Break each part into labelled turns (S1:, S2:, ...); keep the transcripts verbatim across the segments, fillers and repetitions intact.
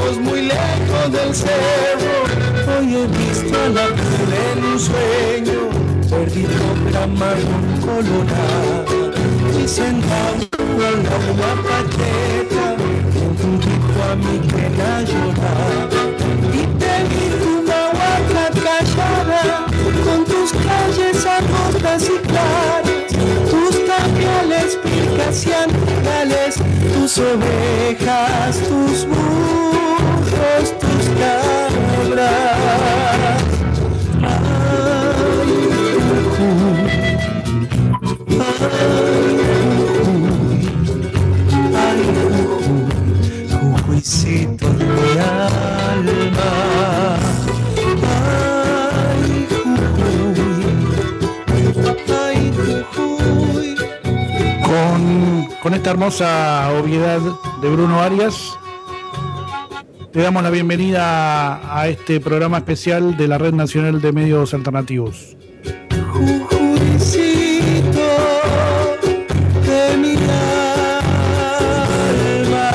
S1: lejos, muy lejos del cerro. Hoy he visto a la piel en un sueño, perdido Camarón Colorado, y sentado en la guapacheta, juntito a mi quena lloraba. Y te vi tu Nahuatl callada, con tus calles angostas y claras, tus camiones, picas y animales, tus ovejas, tus burros, tus cabras. Ay, Jujuy, ay, Jujuy, Jujuycito de mi alma. Ay, Jujuy, ay, Jujuy.
S2: Con, con esta hermosa obviedad de Bruno Arias, te damos la bienvenida a este programa especial de la Red Nacional de Medios Alternativos.
S1: Jujuycito de mi alma.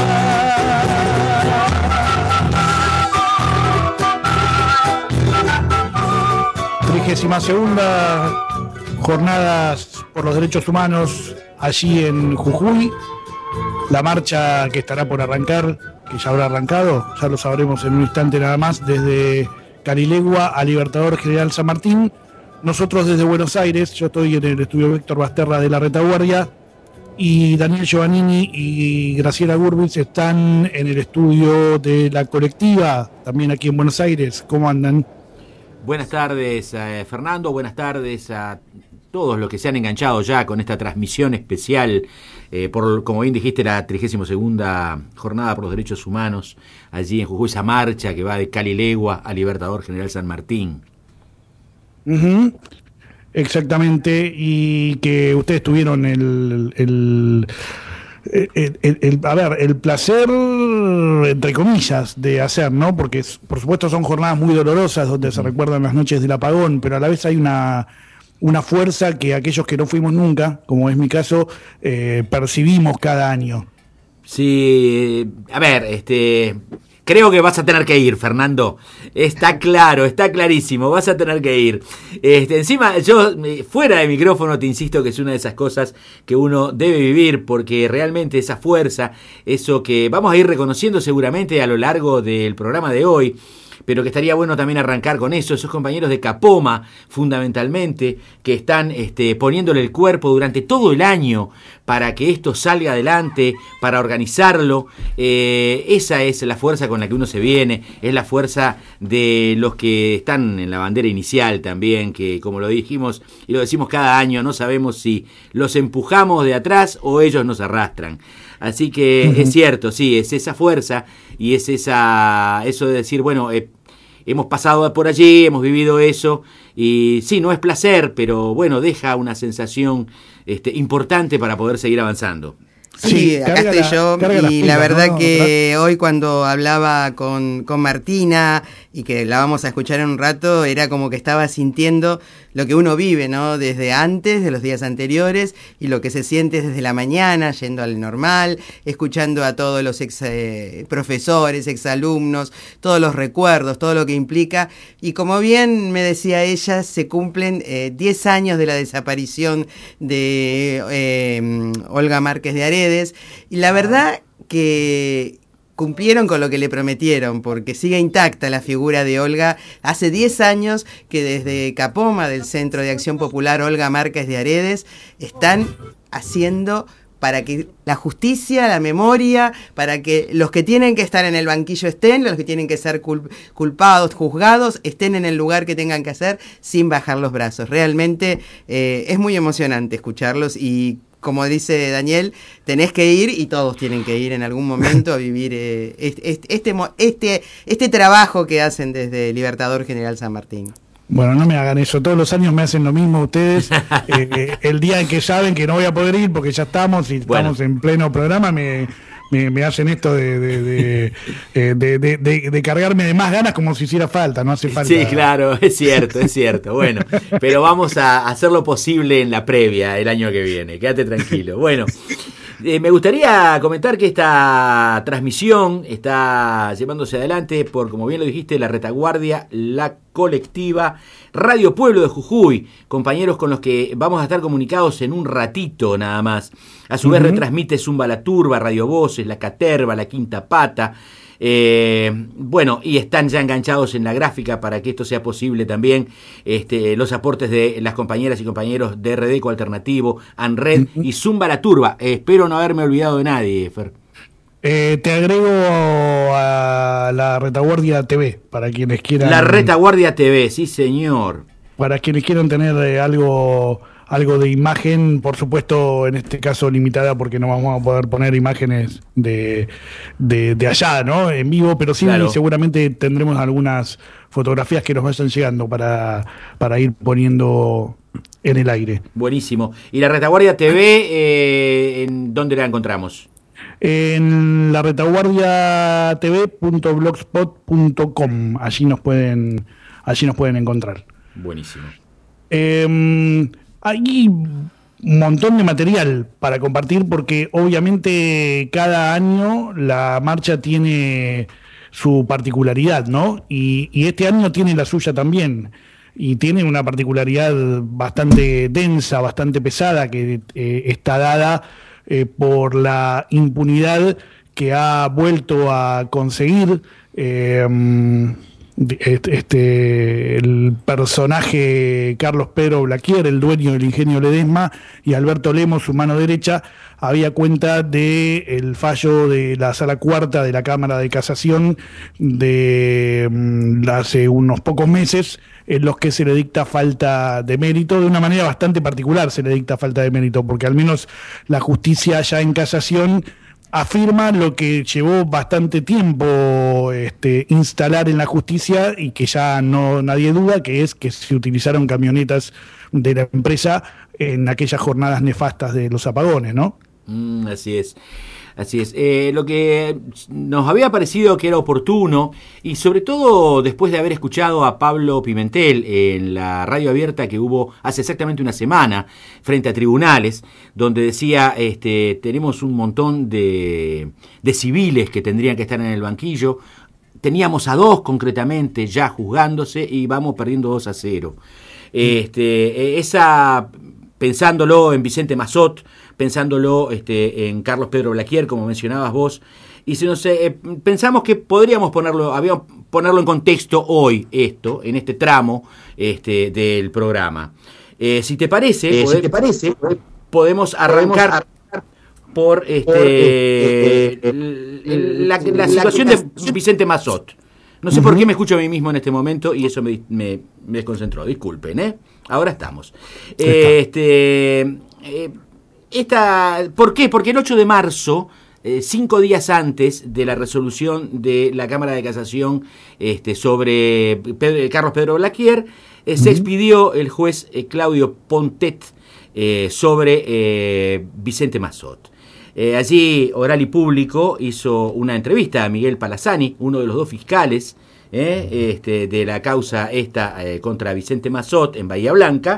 S2: Trigésima segunda jornadas por los derechos humanos allí en Jujuy. La marcha que estará por arrancar, que ya habrá arrancado, ya lo sabremos en un instante nada más, desde Carilegua a Libertador General San Martín. Nosotros desde Buenos Aires, yo estoy en el estudio Héctor Basterra de la Retaguardia, y Daniel Giovannini y Graciela Gurbitz están en el estudio de La Colectiva, también aquí en Buenos Aires. ¿Cómo andan?
S3: Buenas tardes, eh, Fernando, buenas tardes a todos los que se han enganchado ya con esta transmisión especial eh, por, como bien dijiste, la trigésima segunda jornada por los derechos humanos allí en Jujuy, esa marcha que va de Carilegua a Libertador General San Martín.
S2: Uh-huh. Exactamente, y que ustedes tuvieron el, el, el, el, el, el a ver, el placer, entre comillas, de hacer, ¿no? Porque por supuesto son jornadas muy dolorosas donde uh-huh. se recuerdan las noches del apagón, pero a la vez hay una una fuerza que aquellos que no fuimos nunca, como es mi caso, eh, percibimos cada año.
S3: Sí, a ver, este... creo que vas a tener que ir, Fernando. Está claro, está clarísimo, vas a tener que ir. Este, encima, yo, fuera de micrófono, te insisto que es una de esas cosas que uno debe vivir, porque realmente esa fuerza, eso que vamos a ir reconociendo seguramente a lo largo del programa de hoy, pero que estaría bueno también arrancar con eso, esos compañeros de Capoma, fundamentalmente, que están este, poniéndole el cuerpo durante todo el año para que esto salga adelante, para organizarlo. Eh, esa es la fuerza con la que uno se viene, es la fuerza de los que están en la bandera inicial también, que como lo dijimos y lo decimos cada año, no sabemos si los empujamos de atrás o ellos nos arrastran. Así que uh-huh. es cierto, sí, es esa fuerza y es esa eso de decir, bueno, eh, hemos pasado por allí, hemos vivido eso, y sí, no es placer, pero bueno, deja una sensación este, importante para poder seguir avanzando.
S4: Sí, sí, acá estoy la, yo y la, la verdad ¿no? que ¿Otra? Hoy cuando hablaba con, con Martina y que la vamos a escuchar en un rato, era como que estaba sintiendo lo que uno vive, ¿no? Desde antes, de los días anteriores, y lo que se siente desde la mañana, yendo al normal, escuchando a todos los ex eh, profesores, exalumnos, todos los recuerdos, todo lo que implica. Y como bien me decía ella, se cumplen eh, diez años de la desaparición de eh, Olga Márquez de Aredes, y la verdad que cumplieron con lo que le prometieron, porque sigue intacta la figura de Olga. Hace diez años que desde Capoma, del Centro de Acción Popular Olga Márquez de Aredes, están haciendo para que la justicia, la memoria, para que los que tienen que estar en el banquillo estén, los que tienen que ser cul- culpados, juzgados, estén en el lugar que tengan que hacer sin bajar los brazos. Realmente eh, es muy emocionante escucharlos y, como dice Daniel, tenés que ir y todos tienen que ir en algún momento a vivir eh, este, este, este, este trabajo que hacen desde Libertador General San Martín.
S2: Bueno, no me hagan eso, todos los años me hacen lo mismo ustedes. eh, el día en que saben que no voy a poder ir porque ya estamos y
S3: bueno.
S2: estamos en pleno programa, me... Me, me hacen esto de de de, de, de, de, de de cargarme de más ganas como si hiciera falta, no hace falta.
S3: Sí, claro, es cierto, es cierto. Bueno, pero vamos a hacer lo posible en la previa el año que viene, quédate tranquilo. Bueno, Eh, me gustaría comentar que esta transmisión está llevándose adelante por, como bien lo dijiste, La Retaguardia, La Colectiva, Radio Pueblo de Jujuy, compañeros con los que vamos a estar comunicados en un ratito nada más. A su uh-huh. vez retransmite Zumba la Turba, Radio Voces, La Caterva, La Quinta Pata. Eh, bueno, y están ya enganchados en la gráfica para que esto sea posible también, este, los aportes de las compañeras y compañeros de Redeco Alternativo, ANRED uh-huh. y Zumba la Turba. Eh, espero no haberme olvidado de nadie, Fer.
S2: Eh, te agrego a la Retaguardia T V, para quienes quieran...
S3: La Retaguardia T V, sí señor.
S2: Para quienes quieran tener eh, algo... algo de imagen, por supuesto, en este caso limitada, porque no vamos a poder poner imágenes de, de, de allá, ¿no? En vivo, pero sí, claro. seguramente tendremos algunas fotografías que nos vayan llegando para, para ir poniendo en el aire.
S3: Buenísimo. ¿Y la Retaguardia T V, eh, en dónde la encontramos?
S2: En la retaguardia t v punto blogspot punto com. Allí nos pueden, allí nos pueden encontrar.
S3: Buenísimo.
S2: Eh, Hay un montón de material para compartir porque obviamente cada año la marcha tiene su particularidad, ¿no? Y, y este año tiene la suya también. Y tiene una particularidad bastante densa, bastante pesada, que eh, está dada eh, por la impunidad que ha vuelto a conseguir eh, Este, este el personaje Carlos Pedro Blaquier, el dueño del Ingenio Ledesma, y Alberto Lemos, su mano derecha, había cuenta de el fallo de la Sala Cuarta de la Cámara de Casación de um, hace unos pocos meses, en los que se le dicta falta de mérito, de una manera bastante particular se le dicta falta de mérito, porque al menos la justicia ya en casación afirma lo que llevó bastante tiempo este, instalar en la justicia y que ya no nadie duda, que es que se utilizaron camionetas de la empresa en aquellas jornadas nefastas de los apagones, ¿no?
S3: Mm, así es. Así es. Eh, lo que nos había parecido que era oportuno, y sobre todo después de haber escuchado a Pablo Pimentel en la radio abierta que hubo hace exactamente una semana frente a tribunales, donde decía, este, tenemos un montón de, de civiles que tendrían que estar en el banquillo, teníamos a dos concretamente ya juzgándose y vamos perdiendo dos a cero. Este, esa... pensándolo en Vicente Massot, pensándolo este, en Carlos Pedro Blaquier, como mencionabas vos, y si no sé, eh, pensamos que podríamos ponerlo, habíamos, ponerlo en contexto hoy, esto, en este tramo este, del programa. Eh, si te parece, eh, pode- si te parece podemos arrancar, podemos ar- por, este, por este, el, la, la, la situación la, de Vicente Massot. No sé uh-huh. por qué me escucho a mí mismo en este momento y eso me, me, me desconcentró. Disculpen, ¿eh? Ahora estamos. Eh, este, eh, esta, ¿Por qué? Porque el ocho de marzo, eh, cinco días antes de la resolución de la Cámara de Casación este, sobre Pedro, Carlos Pedro Blaquier, eh, uh-huh. se expidió el juez eh, Claudio Pontet eh, sobre eh, Vicente Massot. Eh, allí Oral y Público hizo una entrevista a Miguel Palazani, uno de los dos fiscales eh, este, de la causa esta eh, contra Vicente Massot en Bahía Blanca,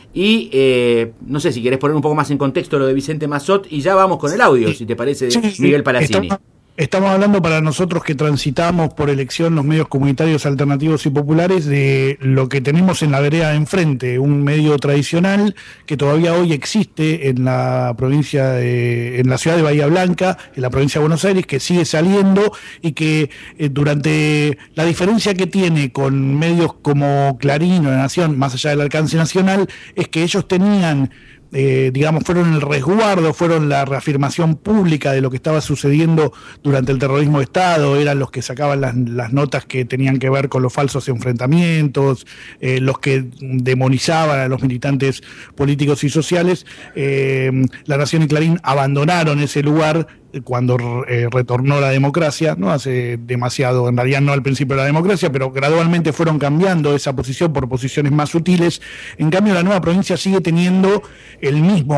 S3: y eh, no sé si querés poner un poco más en contexto lo de Vicente Massot y ya vamos con el audio, sí, si te parece, de sí, Miguel Palazani.
S2: Estamos, estamos hablando para nosotros que transitamos por elección los medios comunitarios alternativos y populares de lo que tenemos en la vereda de enfrente, un medio tradicional que todavía hoy existe en la provincia de, en la ciudad de Bahía Blanca, en la provincia de Buenos Aires, que sigue saliendo y que eh, durante la diferencia que tiene con medios como Clarín o La Nación, más allá del alcance nacional, es que ellos tenían Eh, digamos, fueron el resguardo, fueron la reafirmación pública de lo que estaba sucediendo durante el terrorismo de Estado, eran los que sacaban las, las notas que tenían que ver con los falsos enfrentamientos, eh, los que demonizaban a los militantes políticos y sociales. Eh, La Nación y Clarín abandonaron ese lugar cuando eh, retornó la democracia, no hace demasiado, en realidad no al principio de la democracia, pero gradualmente fueron cambiando esa posición por posiciones más sutiles. En cambio, la nueva provincia sigue teniendo el mismo,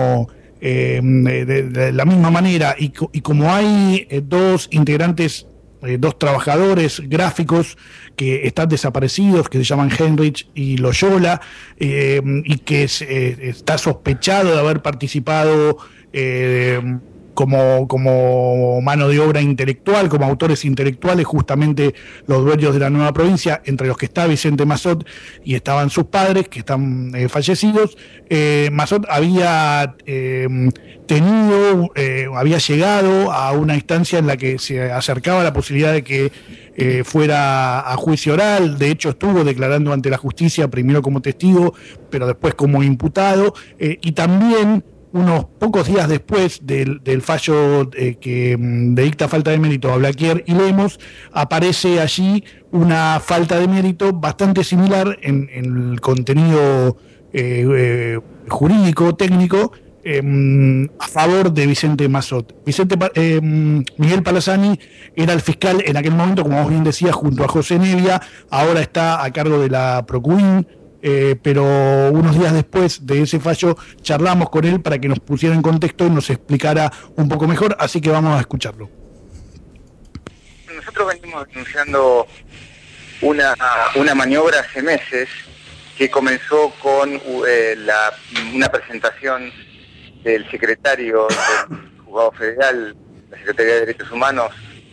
S2: eh, de, de la misma manera, y, y como hay eh, dos integrantes, eh, dos trabajadores gráficos que están desaparecidos, que se llaman Heinrich y Loyola, eh, y que es, eh, está sospechado de haber participado eh, como, como mano de obra intelectual, como autores intelectuales, justamente los dueños de la nueva provincia, entre los que está Vicente Massot y estaban sus padres, que están eh, fallecidos. Eh, Massot había eh, tenido, eh, había llegado a una instancia en la que se acercaba la posibilidad de que eh, fuera a juicio oral. De hecho, estuvo declarando ante la justicia, primero como testigo, pero después como imputado, eh, y también unos pocos días después del, del fallo eh, que mm, dicta falta de mérito a Blaquier y Lemos, aparece allí una falta de mérito bastante similar en, en el contenido eh, eh, jurídico, técnico, eh, a favor de Vicente Massot. Vicente eh, Miguel Palazani era el fiscal en aquel momento, como vos bien decías, junto a José Nevia, ahora está a cargo de la Procuín. Eh, pero unos días después de ese fallo charlamos con él para que nos pusiera en contexto y nos explicara un poco mejor, así que vamos a escucharlo.
S5: Nosotros venimos denunciando una, una maniobra hace meses que comenzó con eh, la, una presentación del secretario del Juzgado Federal, la Secretaría de Derechos Humanos,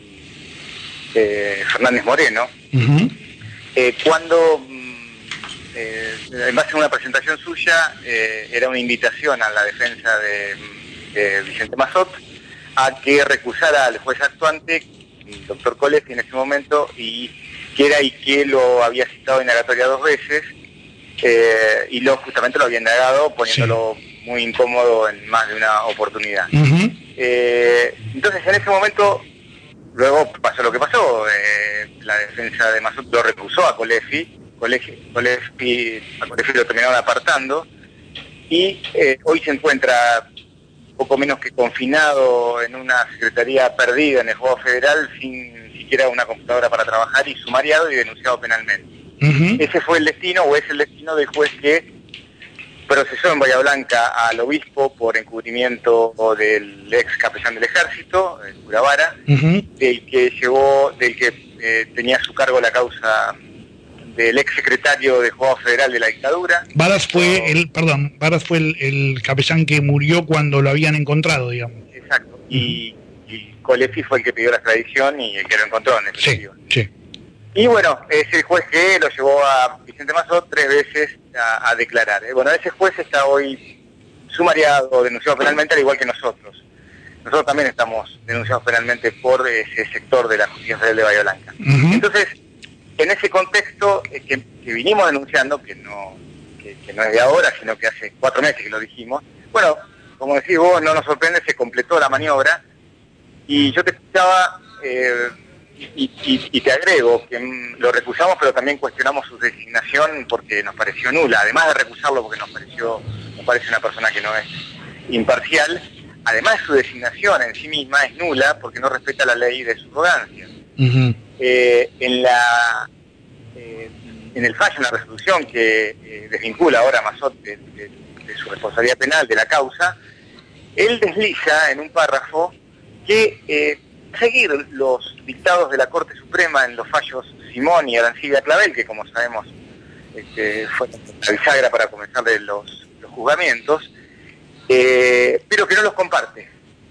S5: eh, Fernández Moreno, uh-huh. eh, cuando... Eh, en base a una presentación suya, eh, era una invitación a la defensa de, de Vicente Massot a que recusara al juez actuante, el doctor Colefi en ese momento, y que era y que lo había citado indagatoria dos veces, eh, y lo justamente lo había indagado poniéndolo sí. muy incómodo en más de una oportunidad. Uh-huh. eh, entonces en ese momento, luego pasó lo que pasó, eh, la defensa de Massot lo recusó a Colefi, Colefi, Colefi, a Colefi lo terminaron apartando y eh, hoy se encuentra poco menos que confinado en una secretaría perdida en el Juzgado Federal sin siquiera una computadora para trabajar y sumariado y denunciado penalmente. Uh-huh. Ese fue el destino o es el destino del juez que procesó en Bahía Blanca al obispo por encubrimiento del ex capellán del ejército, el cura Vara, uh-huh. del que llevó, del que eh, tenía a su cargo la causa del ex secretario del Juzgado Federal de la dictadura.
S2: Varas fue oh. el, perdón, Varas fue el, el capellán que murió cuando lo habían encontrado, digamos.
S5: Exacto. Uh-huh. Y, y Colefi fue el que pidió la extradición y el que lo encontró en ese sentido.
S2: Sí, sí.
S5: Y bueno, es el juez que lo llevó a Vicente Massot tres veces a, a declarar. ¿eh? Bueno, ese juez está hoy sumariado, denunciado penalmente, al igual que nosotros. Nosotros también estamos denunciados penalmente por ese sector de la Justicia Federal de Bahía Blanca. Uh-huh. Entonces, en ese contexto eh, que, que vinimos denunciando, que no, que, que no es de ahora, sino que hace cuatro meses que lo dijimos, bueno, como decís vos, no nos sorprende, se completó la maniobra, y yo te escuchaba, eh, y, y, y te agrego, que mm, lo recusamos, pero también cuestionamos su designación porque nos pareció nula, además de recusarlo porque nos pareció, nos parece una persona que no es imparcial, además su designación en sí misma es nula porque no respeta la ley de subrogancia. Uh-huh. Eh, en la eh, en el fallo, en la resolución que eh, desvincula ahora a Massot de, de, de su responsabilidad penal de la causa, él desliza en un párrafo que eh, seguir los dictados de la Corte Suprema en los fallos Simón y Arancibia Clavel, que como sabemos este, fue la bisagra para comenzar de los, los juzgamientos, eh, pero que no los comparte.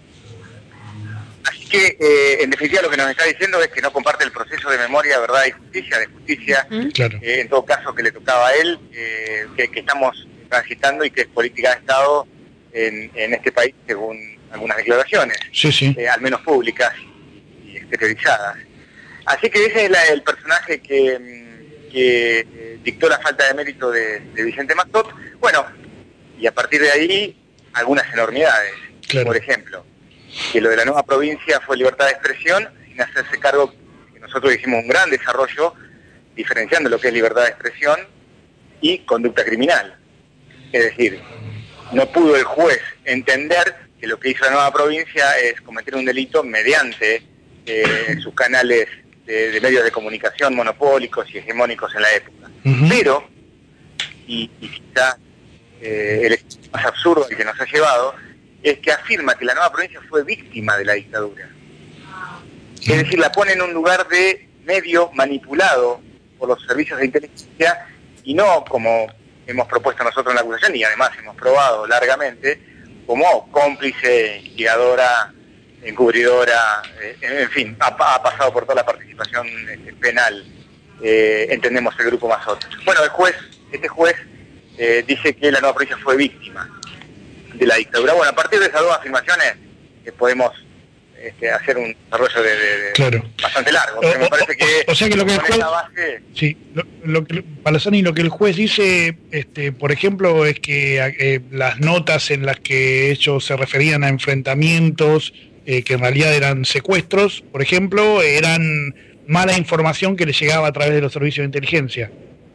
S5: Así que, eh, en definitiva, lo que nos está diciendo es que no comparte el proceso de memoria, verdad y justicia, de justicia, ¿Mm? claro. eh, en todo caso que le tocaba a él, eh, que, que estamos transitando y que es política de Estado en, en este país, según algunas declaraciones,
S2: sí, sí.
S5: Eh, al menos públicas y, y exteriorizadas. Así que ese es la, el personaje que, que eh, dictó la falta de mérito de, de Vicente Massot. Bueno, y a partir de ahí, algunas enormidades. Claro. Por ejemplo, que lo de la nueva provincia fue libertad de expresión, sin hacerse cargo, que nosotros hicimos un gran desarrollo, diferenciando lo que es libertad de expresión y conducta criminal. Es decir, no pudo el juez entender que lo que hizo la nueva provincia es cometer un delito mediante eh, sus canales de, de medios de comunicación monopólicos y hegemónicos en la época. Uh-huh. Pero, y, y quizá eh, el más absurdo al que nos ha llevado, es que afirma que la nueva provincia fue víctima de la dictadura. Es decir, la pone en un lugar de medio manipulado por los servicios de inteligencia y no como hemos propuesto nosotros en la acusación y además hemos probado largamente como cómplice, instigadora encubridora, eh, en fin, ha, ha pasado por toda la participación eh, penal, eh, entendemos el grupo Mazot. Bueno, el juez, este juez eh, dice que la nueva provincia fue víctima de la dictadura. Bueno, a partir de esas dos afirmaciones eh, podemos este, hacer un desarrollo de, de, de
S2: claro.
S5: bastante largo, pero
S2: o,
S5: me parece que,
S2: o, o sea que lo que el juez,
S5: base...
S2: sí, lo, lo que, Palazani, lo que el juez dice, este, por ejemplo, es que eh, las notas en las que ellos se referían a enfrentamientos, eh, que en realidad eran secuestros, por ejemplo, eran mala información que les llegaba a través de los servicios de inteligencia.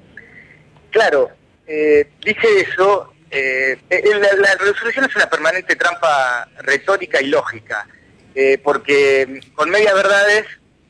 S5: Claro, eh, dice eso. Eh, la, la resolución es una permanente trampa retórica y lógica, eh, porque con medias verdades,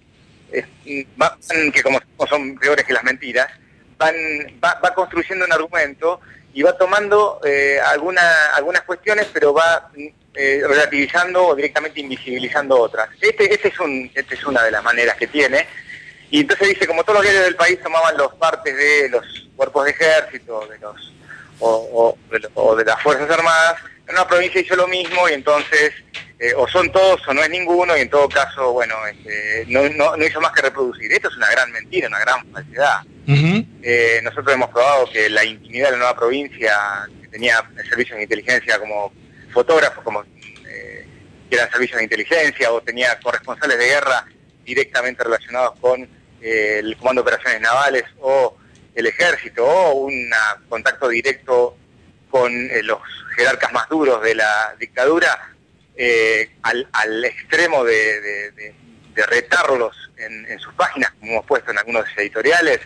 S5: eh, van, que como son peores que las mentiras, van, va, va construyendo un argumento y va tomando eh, alguna, algunas cuestiones, pero va eh, relativizando o directamente invisibilizando otras. Este, este, es un, este es una de las maneras que tiene, y entonces dice, como todos los diarios del país tomaban los partes de los cuerpos de ejército, de los O, o, de, o de las Fuerzas Armadas, en una provincia hizo lo mismo, y entonces eh, o son todos o no es ninguno, y en todo caso, bueno, este, no, no, no hizo más que reproducir. Esto es una gran mentira, una gran falsedad. Uh-huh. eh, nosotros hemos probado que la intimidad de la nueva provincia, que tenía servicios de inteligencia como fotógrafos, como eh, que eran servicios de inteligencia, o tenía corresponsales de guerra directamente relacionados con eh, el Comando de Operaciones Navales o el ejército, o un contacto directo con eh, los jerarcas más duros de la dictadura, eh, al, al extremo de, de, de, de retarlos en, en sus páginas, como hemos puesto en algunos editoriales,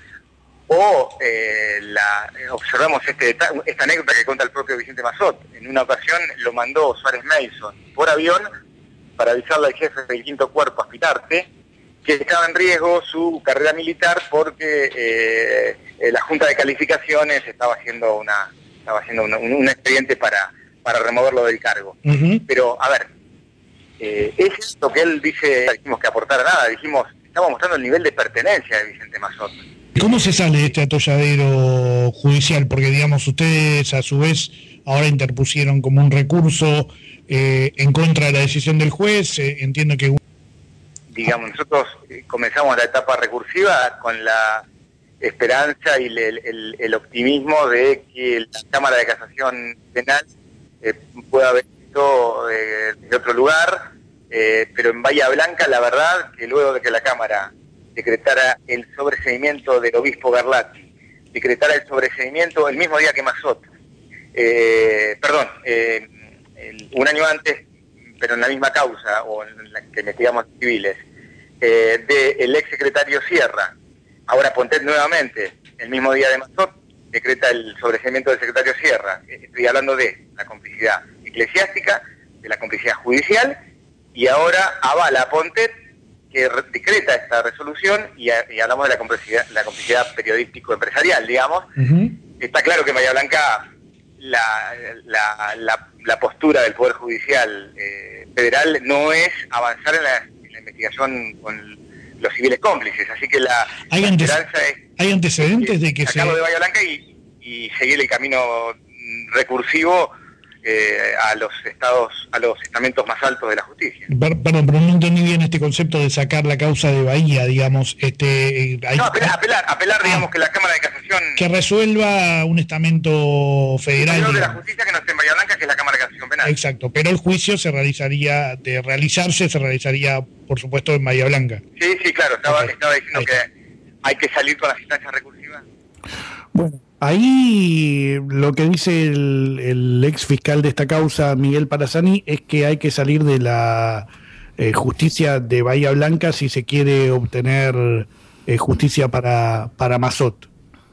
S5: o eh, la, observamos este, esta anécdota que cuenta el propio Vicente Mazot. En una ocasión lo mandó Suárez Mason por avión para avisarle al jefe del quinto cuerpo, Aspitarte, que estaba en riesgo su carrera militar porque eh, eh, la Junta de Calificaciones estaba haciendo una estaba haciendo una, un, un expediente para, para removerlo del cargo. Uh-huh. Pero, a ver, eh, es lo que él dice, no dijimos que aportara nada, dijimos, estamos mostrando el nivel de pertenencia de Vicente Mazot.
S2: ¿Cómo se sale de este atolladero judicial? Porque, digamos, ustedes a su vez ahora interpusieron como un recurso eh, en contra de la decisión del juez, eh, entiendo que...
S5: Digamos, nosotros comenzamos la etapa recursiva con la esperanza y el, el, el optimismo de que la Cámara de Casación Penal eh, pueda haber visto eh, de otro lugar, eh, pero en Bahía Blanca, la verdad, que luego de que la Cámara decretara el sobreseimiento del obispo Garlatti, decretara el sobreseimiento el mismo día que Mazot, eh, perdón, eh, el, un año antes, pero en la misma causa, o en la que investigamos civiles, eh, del ex secretario Sierra, ahora Pontet nuevamente, el mismo día de Mazot, decreta el sobreseimiento del secretario Sierra. Estoy hablando de la complicidad eclesiástica, de la complicidad judicial, y ahora avala a Pontet, que decreta esta resolución, y, a, y hablamos de la complicidad, la complicidad periodístico-empresarial, digamos. Uh-huh. Está claro que en Bahía Blanca la, la, la, la postura del Poder Judicial eh, federal no es avanzar en la, en la investigación con los civiles cómplices, así que la,
S2: ¿Hay,
S5: la
S2: antes,
S5: esperanza es...
S2: ¿hay antecedentes de que se...?
S5: de Bahía Blanca y, y seguir el camino recursivo eh, a los estados, a los estamentos más altos de la justicia.
S2: Perdón, pero no entendí bien este concepto de sacar la causa de Bahía, digamos. este hay,
S5: No, apelar, apelar, apelar ah, digamos que la Cámara de Casación...
S2: Que resuelva un estamento federal.
S5: El de la justicia que no esté en Bahía Blanca, que es la Cámara de Casación Penal.
S2: Exacto, pero el juicio se realizaría, de realizarse, se realizaría, por supuesto, en Bahía Blanca.
S5: Sí, sí, claro, estaba, okay. estaba diciendo que hay que salir con las instancias recursivas.
S2: Bueno, ahí lo que dice el, el ex fiscal de esta causa, Miguel Palazani, es que hay que salir de la eh, justicia de Bahía Blanca si se quiere obtener eh, justicia para, para Mazot.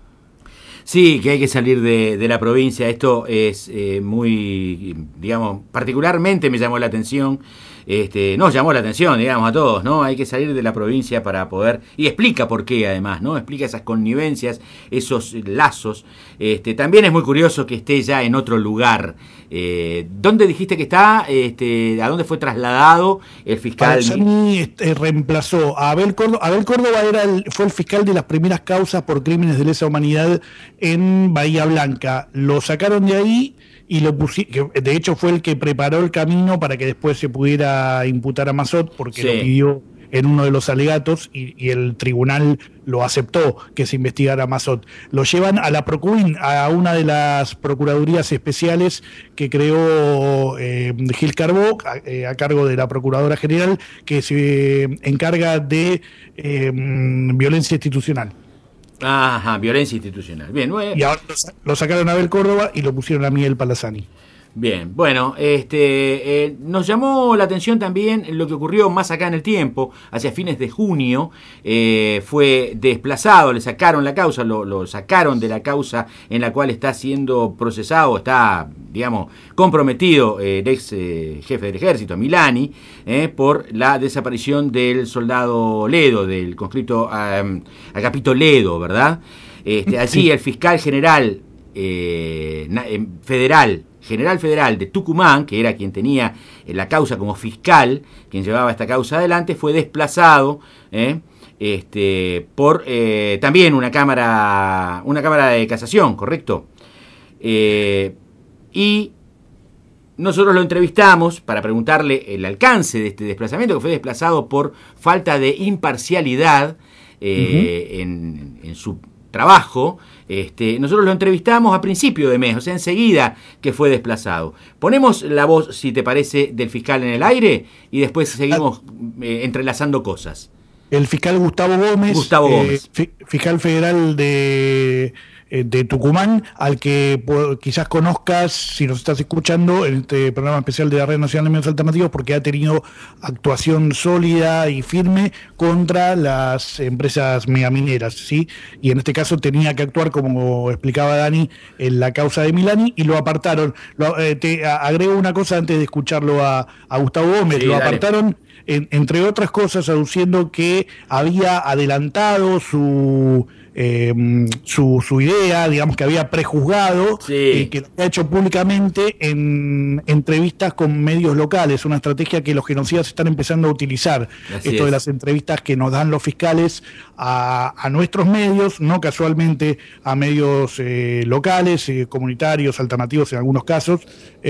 S3: Sí, que hay que salir de, de la provincia. Esto es eh, muy, digamos, particularmente me llamó la atención. Este, nos llamó la atención, digamos, a todos, ¿no? Hay que salir de la provincia para poder, y explica por qué además, ¿no? Explica esas connivencias, esos lazos. Este, también es muy curioso que esté ya en otro lugar. Eh, ¿Dónde dijiste que está? Este, ¿a dónde fue trasladado el fiscal?
S2: Palazani este, reemplazó a Abel Córdoba. Abel Córdoba era el, fue el fiscal de las primeras causas por crímenes de lesa humanidad en Bahía Blanca. Lo sacaron de ahí y lo pusieron, de hecho fue el que preparó el camino para que después se pudiera imputar a Mazot, porque sí. lo pidió en uno de los alegatos y, y el tribunal lo aceptó, que se investigara a Mazot. Lo llevan a la Procubin, a una de las procuradurías especiales que creó eh, Gil Carbó, a, eh, a cargo de la Procuradora General, que se eh, encarga de eh, violencia institucional.
S3: Ajá, violencia institucional. Bien, bueno.
S2: Y ahora lo sacaron a Abel Córdoba y lo pusieron a Miguel Palazani.
S3: Bien, bueno, este, eh, nos llamó la atención también lo que ocurrió más acá en el tiempo, hacia fines de junio, eh, fue desplazado, le sacaron la causa, lo, lo sacaron de la causa en la cual está siendo procesado, está, digamos, comprometido eh, el ex eh, jefe del ejército, Milani, eh, por la desaparición del soldado Ledo, del conscripto um, Agapito Ledo, ¿verdad? Este, allí el fiscal general eh, federal, general federal de Tucumán, que era quien tenía la causa como fiscal, quien llevaba esta causa adelante, fue desplazado eh, este, por eh, también una cámara, una cámara de casación, ¿correcto? Eh, y nosotros lo entrevistamos para preguntarle el alcance de este desplazamiento, que fue desplazado por falta de imparcialidad eh, uh-huh. en, en su trabajo. Este, nosotros lo entrevistamos a principio de mes, o sea, enseguida que fue desplazado. Ponemos la voz, si te parece, del fiscal en el aire y después seguimos eh, entrelazando cosas.
S2: El fiscal Gustavo Gómez,
S3: Gustavo Gómez.
S2: Eh, fiscal federal de, de Tucumán, al que por, quizás conozcas, si nos estás escuchando, en este programa especial de la Red Nacional de Medios Alternativos, porque ha tenido actuación sólida y firme contra las empresas megamineras, ¿sí? Y en este caso tenía que actuar, como explicaba Dani, en la causa de Milani, y lo apartaron. Lo, eh, te agrego una cosa antes de escucharlo a, a Gustavo Gómez, sí, lo dale. apartaron, en, entre otras cosas, aduciendo que había adelantado su... Eh, su, su idea, digamos que había prejuzgado,
S3: sí.
S2: eh, que lo había hecho públicamente en entrevistas con medios locales, una estrategia que los genocidas están empezando a utilizar. Así Esto es. de las entrevistas que nos dan los fiscales a, a nuestros medios, no casualmente a medios eh, locales, eh, comunitarios, alternativos en algunos casos,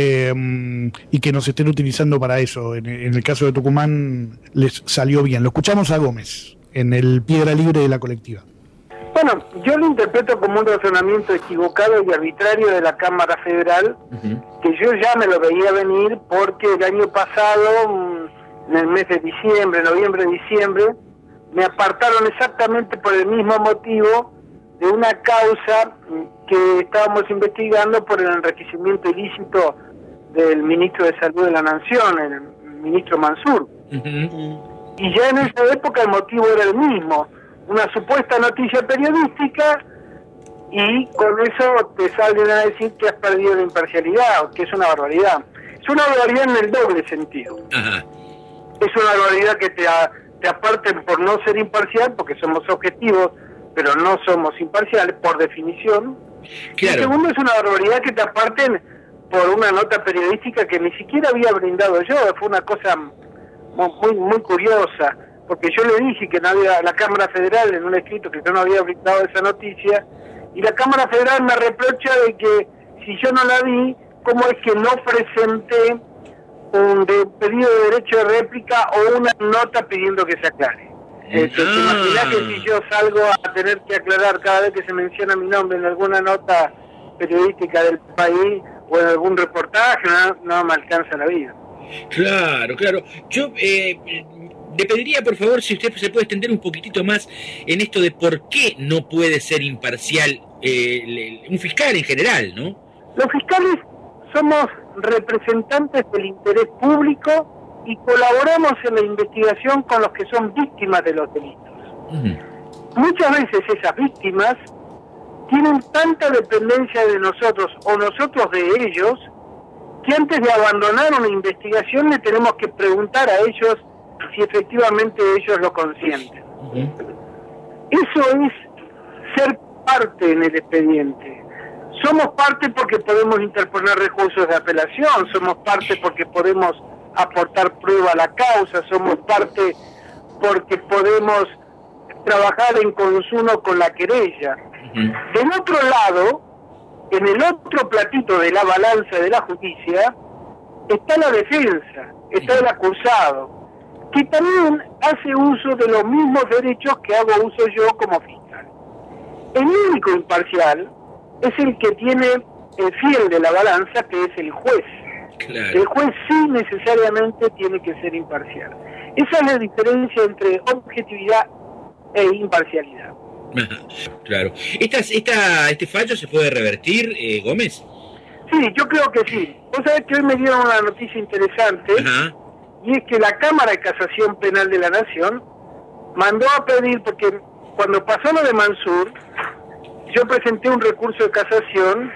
S2: eh, y que nos estén utilizando para eso. En, en el caso de Tucumán les salió bien. Lo escuchamos a Gómez en el Piedra Libre de la colectiva.
S6: Bueno, yo lo interpreto como un razonamiento equivocado y arbitrario de la Cámara Federal, uh-huh. que yo ya me lo veía venir porque el año pasado, en el mes de diciembre, noviembre, diciembre, me apartaron exactamente por el mismo motivo de una causa que estábamos investigando por el enriquecimiento ilícito del ministro de Salud de la Nación, el ministro Mansur. Uh-huh. Y ya en esa época el motivo era el mismo. Una supuesta noticia periodística y con eso te salen a decir que has perdido la imparcialidad, que es una barbaridad. Es una barbaridad en el doble sentido. Ajá. Es una barbaridad que te, a, te aparten por no ser imparcial, porque somos objetivos, pero no somos imparciales, por definición. Claro. Y segundo, es una barbaridad que te aparten por una nota periodística que ni siquiera había brindado yo. Fue una cosa muy, muy curiosa. Porque yo le dije que no había, la Cámara Federal en un escrito que yo no había brindado esa noticia, y la Cámara Federal me reprocha de que si yo no la vi, ¿cómo es que no presenté un de, pedido de derecho de réplica o una nota pidiendo que se aclare? Eh, ¿Te ah. imaginas que si yo salgo a tener que aclarar cada vez que se menciona mi nombre en alguna nota periodística del país o en algún reportaje, no, no me alcanza la vida?
S7: Claro, claro. Yo... Eh... Le pediría, por favor, si usted se puede extender un poquitito más en esto de por qué no puede ser imparcial eh, un fiscal en general, ¿no?
S6: Los fiscales somos representantes del interés público y colaboramos en la investigación con los que son víctimas de los delitos. Uh-huh. Muchas veces esas víctimas tienen tanta dependencia de nosotros o nosotros de ellos que antes de abandonar una investigación le tenemos que preguntar a ellos si efectivamente ellos lo consienten. Uh-huh. Eso es ser parte en el expediente. Somos parte porque podemos interponer recursos de apelación, somos parte porque podemos aportar prueba a la causa, somos parte porque podemos trabajar en consumo con la querella. Del otro lado, en el otro platito de la balanza de la justicia, está la defensa, está el acusado, que también hace uso de los mismos derechos que hago uso yo como fiscal. El único imparcial es el que tiene el fiel de la balanza, que es el juez. Claro. El juez sí necesariamente tiene que ser imparcial. Esa es la diferencia entre objetividad e imparcialidad.
S7: Claro. ¿Esta, esta, ¿Este fallo se puede revertir, eh, Gómez?
S6: Sí, yo creo que sí. Vos sabés que hoy me dieron una noticia interesante. Ajá. Y es que la Cámara de Casación Penal de la Nación mandó a pedir, porque cuando pasó lo de Mansur, yo presenté un recurso de casación,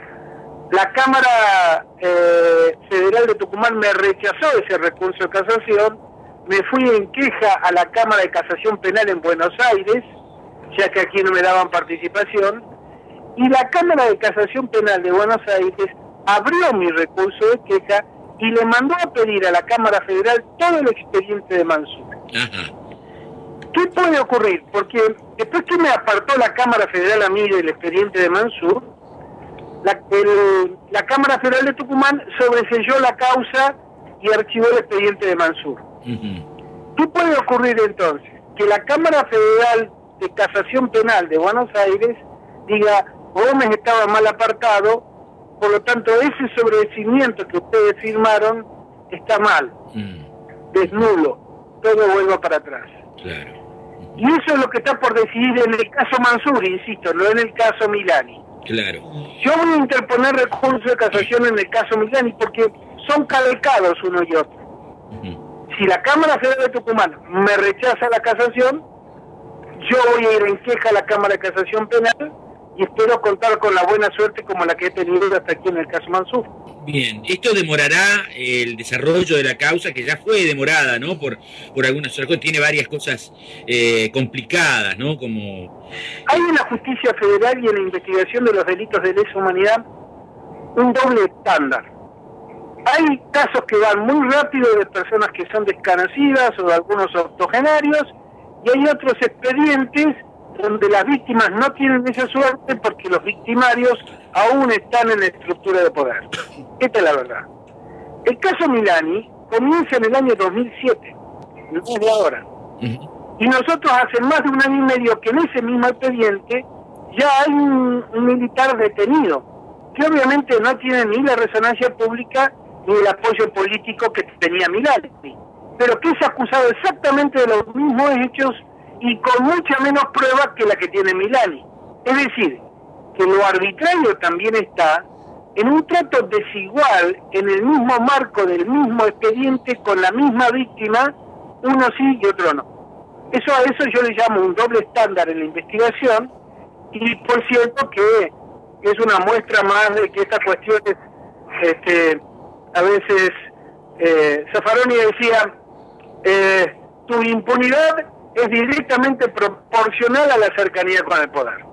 S6: la Cámara eh, Federal de Tucumán me rechazó ese recurso de casación, me fui en queja a la Cámara de Casación Penal en Buenos Aires, ya que aquí no me daban participación, y la Cámara de Casación Penal de Buenos Aires abrió mi recurso de queja y le mandó a pedir a la Cámara Federal todo el expediente de Mansur. Ajá. ¿Qué puede ocurrir? Porque después que me apartó la Cámara Federal a mí del expediente de Mansur, la, el, la Cámara Federal de Tucumán sobreselló la causa y archivó el expediente de Mansur. Uh-huh. ¿Qué puede ocurrir entonces? Que la Cámara Federal de Casación Penal de Buenos Aires diga, Gómez estaba mal apartado, por lo tanto ese sobrecimiento que ustedes firmaron está mal, mm. es nulo, todo vuelva para atrás. Claro. Y eso es lo que está por decidir en el caso Mansur, insisto, no en el caso Milani.
S7: Claro.
S6: Yo voy a interponer recurso de casación en el caso Milani porque son calcados uno y otro. Uh-huh. Si la Cámara Federal de Tucumán me rechaza la casación, yo voy a ir en queja a la Cámara de Casación Penal y espero contar con la buena suerte como la que he tenido hasta aquí en el caso Mansur.
S7: Bien, esto demorará el desarrollo de la causa, que ya fue demorada, ¿no? Por por algunas cosas, tiene varias cosas eh, complicadas, ¿no? Como
S6: hay en la justicia federal y en la investigación de los delitos de lesa humanidad un doble estándar. Hay casos que van muy rápido de personas que son desconocidas o de algunos octogenarios, y hay otros expedientes donde las víctimas no tienen esa suerte porque los victimarios aún están en la estructura de poder. Esta es la verdad. El caso Milani comienza en el año dos mil siete, no es de ahora. Y nosotros hace más de un año y medio que en ese mismo expediente ya hay un, un militar detenido, que obviamente no tiene ni la resonancia pública ni el apoyo político que tenía Milani, pero que es acusado exactamente de los mismos hechos y con mucha menos prueba que la que tiene Milani. Es decir, que lo arbitrario también está en un trato desigual, en el mismo marco del mismo expediente, con la misma víctima, uno sí y otro no. Eso a eso yo le llamo un doble estándar en la investigación, y por cierto que es una muestra más de que estas cuestiones, este, a veces, eh, Zaffaroni decía, eh, tu impunidad es directamente proporcional a la cercanía con el poder.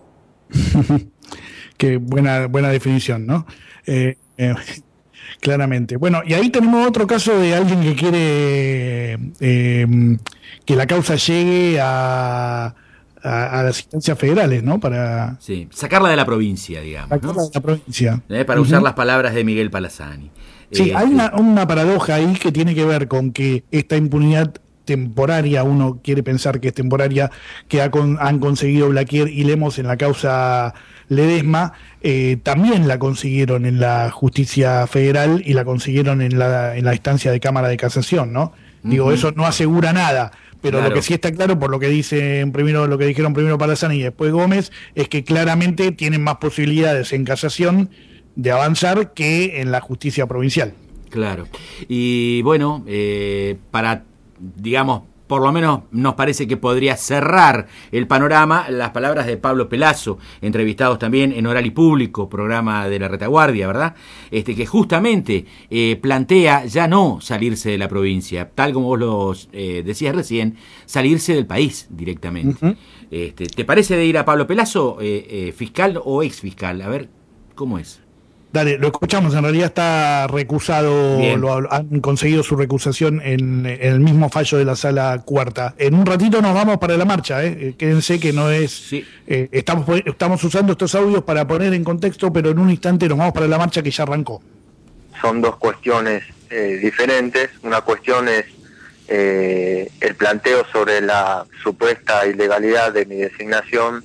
S2: Qué buena buena definición, ¿no? Eh, eh, claramente. Bueno, y ahí tenemos otro caso de alguien que quiere eh, que la causa llegue a, a, a las instancias federales, ¿no? Para
S3: sí, sacarla de la provincia, digamos.
S2: Sacarla
S3: ¿no?
S2: de la provincia.
S3: Eh, para uh-huh. usar las palabras de Miguel Palazani.
S2: Sí,
S3: eh,
S2: hay una, una paradoja ahí que tiene que ver con que esta impunidad temporaria, uno quiere pensar que es temporaria, que ha con, han conseguido Blaquier y Lemos en la causa Ledesma, eh, también la consiguieron en la justicia federal y la consiguieron en la, en la instancia de Cámara de Casación, ¿no? Uh-huh. Digo, eso no asegura nada, pero claro. Lo que sí está claro, por lo que dicen primero, lo que dijeron primero Palazani y después Gómez, es que claramente tienen más posibilidades en casación de avanzar que en la justicia provincial.
S3: Claro. Y bueno, eh, para digamos, por lo menos nos parece que podría cerrar el panorama las palabras de Pablo Pelaszo, entrevistados también en Oral y Público, programa de la Retaguardia, ¿verdad? Este que justamente eh, plantea ya no salirse de la provincia, tal como vos lo eh, decías recién, salirse del país directamente. Uh-huh. Este, ¿te parece de ir a Pablo Pelaszo, eh, eh, fiscal o ex fiscal? A ver, ¿cómo es?
S2: Dale, lo escuchamos, en realidad está recusado, lo, han conseguido su recusación en, en el mismo fallo de la sala cuarta. En un ratito nos vamos para la marcha, ¿eh? Quédense que no es... Sí. Eh, estamos, estamos usando estos audios para poner en contexto, pero en un instante nos vamos para la marcha que ya arrancó.
S5: Son dos cuestiones eh, diferentes. Una cuestión es eh, el planteo sobre la supuesta ilegalidad de mi designación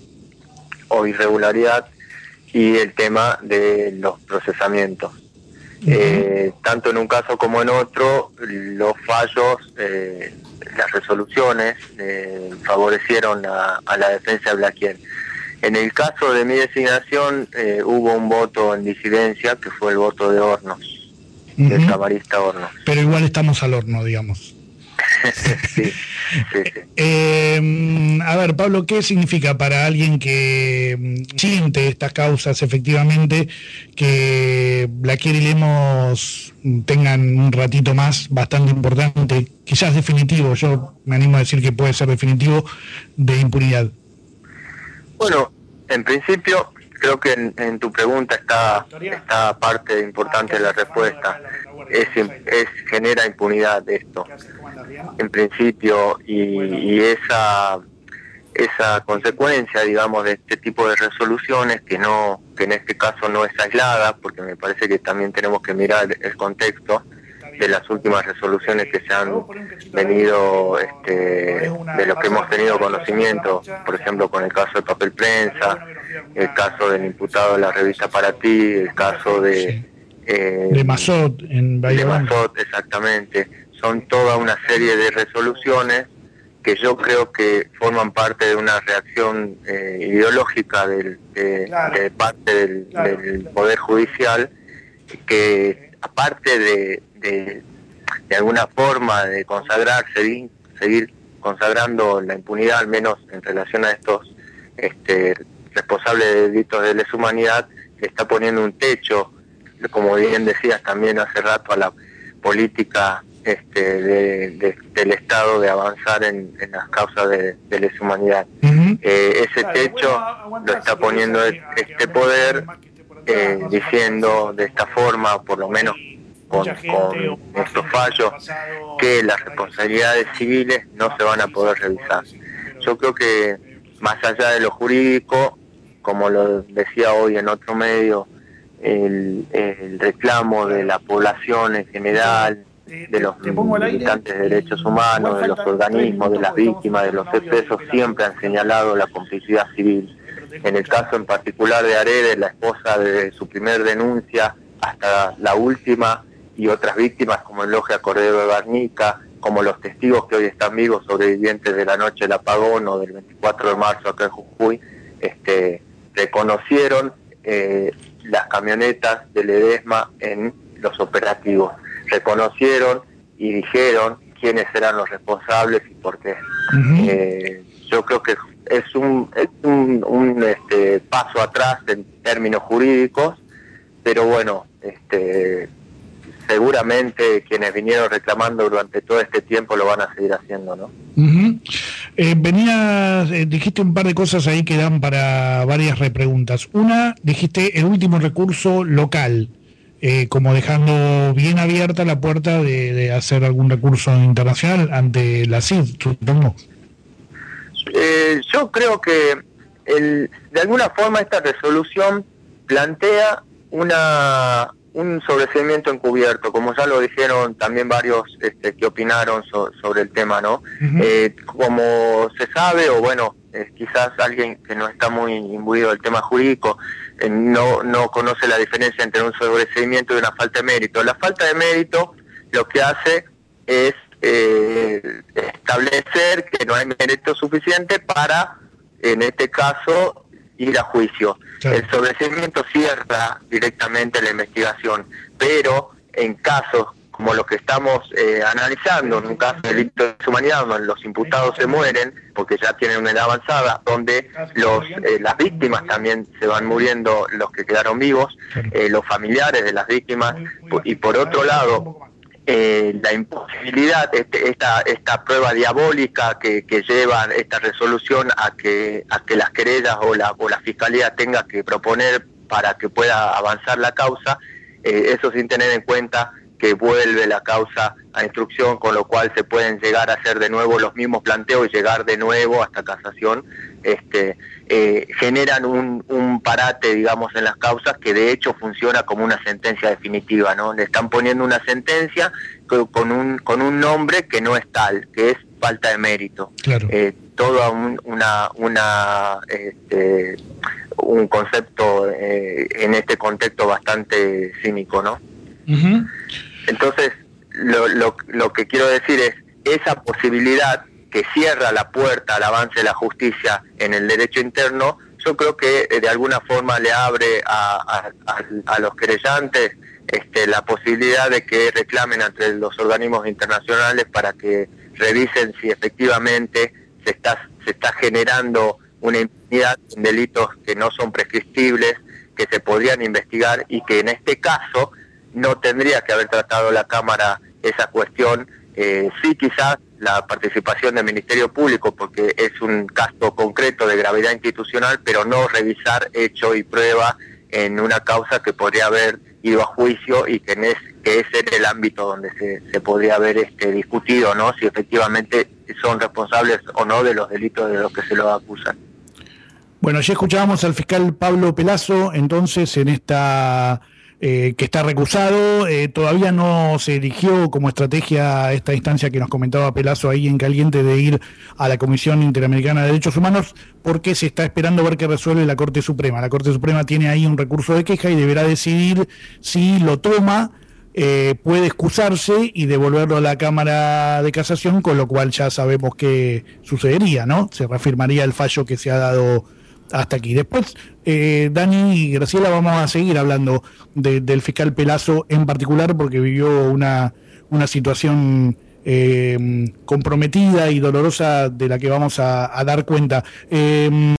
S5: o irregularidad, y el tema de los procesamientos. Uh-huh. Eh, tanto en un caso como en otro, los fallos, eh, las resoluciones eh, favorecieron a, a la defensa de Blaquier. En el caso de mi designación eh, hubo un voto en disidencia, que fue el voto de Hornos, uh-huh. del camarista Hornos.
S2: Pero igual estamos al horno, digamos.
S5: sí, sí, sí.
S2: Eh, a ver, Pablo, ¿qué significa para alguien que siente estas causas efectivamente que Blaquier y Lemos tengan un ratito más bastante importante, quizás definitivo, yo me animo a decir que puede ser definitivo, de impunidad?
S5: Bueno, en principio creo que en, en tu pregunta está, está parte importante de la respuesta. Es, es genera impunidad esto, en principio, y, y esa esa consecuencia, digamos, de este tipo de resoluciones, que no que en este caso no es aislada, porque me parece que también tenemos que mirar el contexto de las últimas resoluciones que se han venido, este, de los que hemos tenido conocimiento, por ejemplo, con el caso de Papel Prensa, el caso del imputado de la revista Para Ti, el caso de
S2: Eh, de Mazot en Bahía Blanca.
S5: De Mazot, exactamente. Son toda una serie de resoluciones que yo creo que forman parte de una reacción eh, ideológica del, de, claro. de parte del, claro. del Poder Judicial, que aparte de, de, de alguna forma de consagrarse, seguir consagrando la impunidad, al menos en relación a estos este, responsables de delitos de lesa humanidad, le está poniendo un techo, como bien decías también hace rato, a la política este, de, de, del Estado de avanzar en, en las causas de, de lesa humanidad. Uh-huh. Eh, ese techo lo está poniendo este poder, eh, diciendo de esta forma, por lo menos con, con estos fallos, que las responsabilidades civiles no se van a poder revisar. Yo creo que más allá de lo jurídico, como lo decía hoy en otro medio, El, el reclamo de la población en general, de los militantes de derechos humanos, de los organismos, de las víctimas, de los excesos, siempre han señalado la complicidad civil. En el caso en particular de Aredes, la esposa, de su primer denuncia hasta la última, y otras víctimas como el Logia Cordero de Barnica, como los testigos que hoy están vivos, sobrevivientes de la noche del apagón o del veinticuatro de marzo acá en Jujuy, este, reconocieron eh, las camionetas de Ledesma en los operativos, reconocieron y dijeron quiénes eran los responsables y por qué. Uh-huh. Eh, yo creo que es un, es un, un este, paso atrás en términos jurídicos, pero bueno, este, seguramente quienes vinieron reclamando durante todo este tiempo lo van a seguir haciendo, ¿no?
S2: Uh-huh. Eh, venías, eh, dijiste un par de cosas ahí que dan para varias repreguntas. Una, dijiste el último recurso local, eh, como dejando bien abierta la puerta de, de hacer algún recurso internacional ante la C I D, supongo.
S5: Eh, yo creo que el, de alguna forma esta resolución plantea una un sobreseimiento encubierto, como ya lo dijeron también varios este, que opinaron so, sobre el tema, ¿no? Uh-huh. Eh, como se sabe, o bueno, eh, quizás alguien que no está muy imbuido del tema jurídico, eh, no, no conoce la diferencia entre un sobreseimiento y una falta de mérito. La falta de mérito lo que hace es eh, establecer que no hay mérito suficiente para, en este caso, ir a juicio. Sí. El sobreseimiento cierra directamente la investigación, pero en casos como los que estamos eh, analizando, en un caso de delito de humanidad donde los imputados se mueren porque ya tienen una edad avanzada, donde los eh, las víctimas también se van muriendo, los que quedaron vivos, eh, los familiares de las víctimas, y por otro lado Eh, la imposibilidad, este, esta esta prueba diabólica que, que lleva esta resolución a que a que las querellas o la o la fiscalía tenga que proponer para que pueda avanzar la causa, eh, eso sin tener en cuenta que vuelve la causa a instrucción, con lo cual se pueden llegar a hacer de nuevo los mismos planteos y llegar de nuevo hasta casación. Este, eh, generan un, un parate, digamos, en las causas que de hecho funciona como una sentencia definitiva, ¿no? Le están poniendo una sentencia con un, con un nombre que no es tal, que es falta de mérito.
S2: Claro.
S5: Eh, todo un, una, una, este, un concepto eh, en este contexto bastante cínico, ¿no?
S2: Uh-huh.
S5: Entonces, lo, lo, lo que quiero decir es, esa posibilidad que cierra la puerta al avance de la justicia en el derecho interno, yo creo que eh, de alguna forma le abre a, a, a, a los querellantes este, la posibilidad de que reclamen ante los organismos internacionales para que revisen si efectivamente se está, se está generando una impunidad en delitos que no son prescriptibles, que se podrían investigar y que en este caso no tendría que haber tratado la Cámara esa cuestión, eh, sí quizás la participación del Ministerio Público, porque es un caso concreto de gravedad institucional, pero no revisar hecho y prueba en una causa que podría haber ido a juicio y que, en es, que ese era el ámbito donde se, se podría haber este, discutido, ¿no? Si efectivamente son responsables o no de los delitos de los que se los acusan.
S2: Bueno, ya escuchábamos al fiscal Pablo Pelazo, entonces, en esta... Eh, que está recusado, eh, todavía no se eligió como estrategia esta instancia que nos comentaba Pelazo ahí en caliente de ir a la Comisión Interamericana de Derechos Humanos, porque se está esperando ver qué resuelve la Corte Suprema. La Corte Suprema tiene ahí un recurso de queja y deberá decidir si lo toma, eh, puede excusarse y devolverlo a la Cámara de Casación, con lo cual ya sabemos qué sucedería, ¿no? Se reafirmaría el fallo que se ha dado hasta aquí. Después, eh, Dani y Graciela, vamos a seguir hablando de, del fiscal Pelazo en particular, porque vivió una, una situación eh, comprometida y dolorosa de la que vamos a, a dar cuenta. Eh,